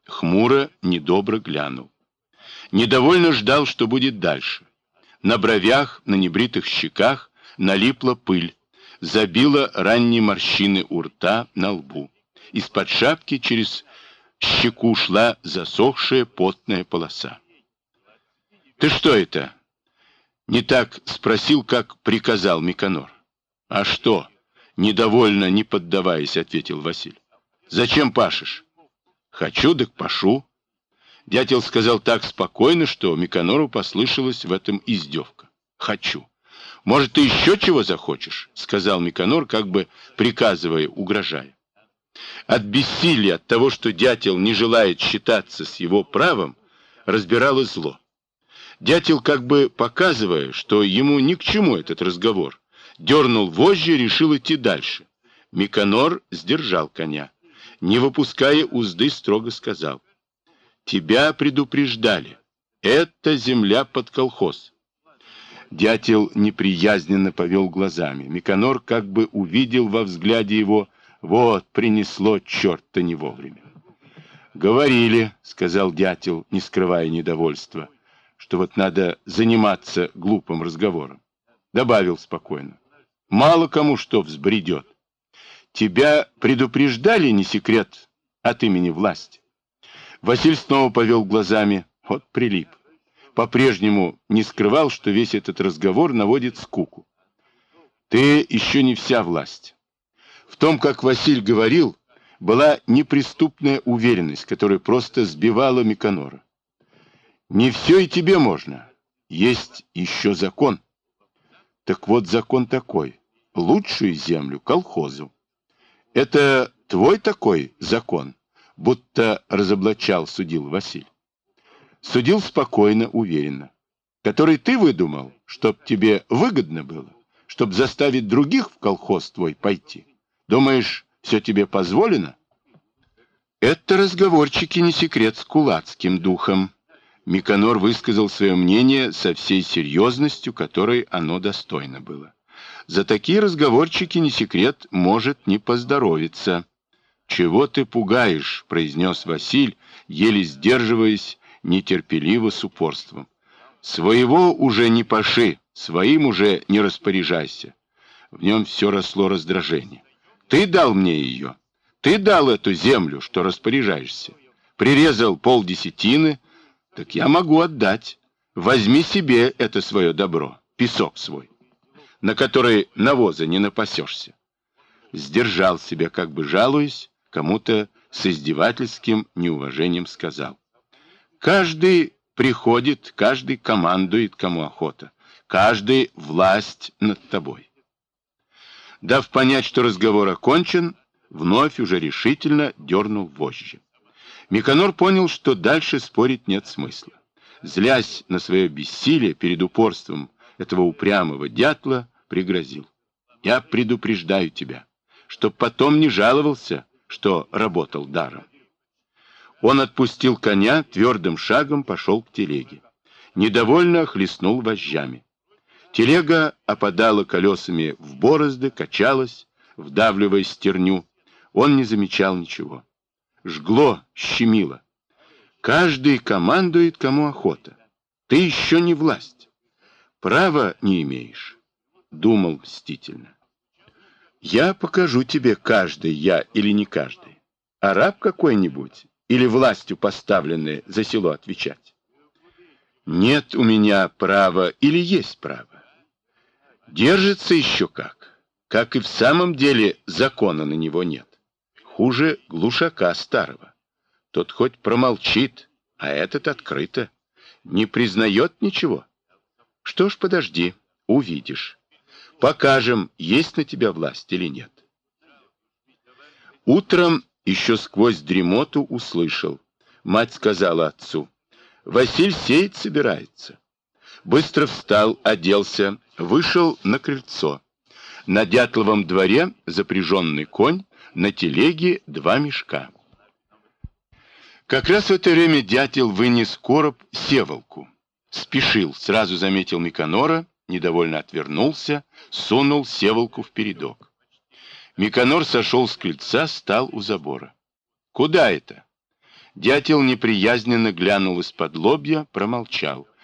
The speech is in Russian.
хмуро, недобро глянул. Недовольно ждал, что будет дальше. На бровях, на небритых щеках налипла пыль, забила ранние морщины у рта, на лбу. Из-под шапки через щеку шла засохшая потная полоса. «Ты что это?» Не так спросил, как приказал Миконор. «А что?» Недовольно, не поддаваясь, ответил Василь. «Зачем пашешь?» «Хочу, так пашу». Дятел сказал так спокойно, что Миконору послышалась в этом издевка. «Хочу». «Может, ты еще чего захочешь?» — сказал Миконор, как бы приказывая, угрожая. От бессилия, от того, что дятел не желает считаться с его правом, разбирало зло. Дятел, как бы показывая, что ему ни к чему этот разговор, дернул вожжи и решил идти дальше. Миконор сдержал коня. Не выпуская узды, строго сказал: «Тебя предупреждали. Это земля под колхоз». Дятел неприязненно повел глазами. Миконор как бы увидел во взгляде его: вот, принесло черта не вовремя. «Говорили, — сказал дятел, не скрывая недовольства, — что вот надо заниматься глупым разговором». Добавил спокойно: «Мало кому что взбредет. Тебя предупреждали, не секрет, от имени власти?» Василь снова повел глазами. Вот прилип. По-прежнему не скрывал, что весь этот разговор наводит скуку. «Ты еще не вся власть». В том, как Василь говорил, была неприступная уверенность, которая просто сбивала Миконора. «Не все и тебе можно. Есть еще закон». Так вот, закон такой: лучшую землю колхозу. Это твой такой закон? Будто разоблачал, судил Василь. Судил спокойно, уверенно. Который ты выдумал, чтоб тебе выгодно было, чтоб заставить других в колхоз твой пойти. Думаешь, все тебе позволено? Это разговорчики, не секрет, с кулацким духом. Миконор высказал свое мнение со всей серьезностью, которой оно достойно было. За такие разговорчики, не секрет, может не поздоровиться. «Чего ты пугаешь?» — произнес Василь, еле сдерживаясь, нетерпеливо, с упорством. «Своего уже не паши, своим уже не распоряжайся». В нем все росло раздражение. «Ты дал мне ее. Ты дал эту землю, что распоряжаешься. Прирезал полдесятины, так я могу отдать. Возьми себе это свое добро, песок свой, на который навоза не напасешься». Сдержал себя, как бы жалуясь, кому-то с издевательским неуважением сказал: «Каждый приходит, каждый командует, кому охота, каждый власть над тобой». Дав понять, что разговор окончен, вновь уже решительно дернул вожжи. Миконор понял, что дальше спорить нет смысла. Злясь на свое бессилие перед упорством этого упрямого дятла, пригрозил: «Я предупреждаю тебя, чтоб потом не жаловался, что работал даром». Он отпустил коня, твердым шагом пошел к телеге. Недовольно хлестнул вожжами. Телега опадала колесами в борозды, качалась, вдавливая стерню. Он не замечал ничего. Жгло, щемило. Каждый командует, кому охота. Ты еще не власть. Права не имеешь, думал мстительно. Я покажу тебе, каждый я или не каждый. Араб какой-нибудь или властью поставленный за село отвечать. Нет у меня права или есть право. Держится еще как и в самом деле закона на него нет. Хуже глушака старого. Тот хоть промолчит, а этот открыто. Не признает ничего. Что ж, подожди, увидишь. Покажем, есть на тебя власть или нет. Утром еще сквозь дремоту услышал. Мать сказала отцу: «Василь сеять собирается». Быстро встал, оделся, вышел на крыльцо. На Дятловом дворе запряженный конь, на телеге 2 мешка. Как раз в это время дятел вынес короб севолку. Спешил, сразу заметил Миконора, недовольно отвернулся, сунул севолку в передок. Миконор сошел с крыльца, стал у забора. «Куда это?» Дятел неприязненно глянул из-под лобья, промолчал.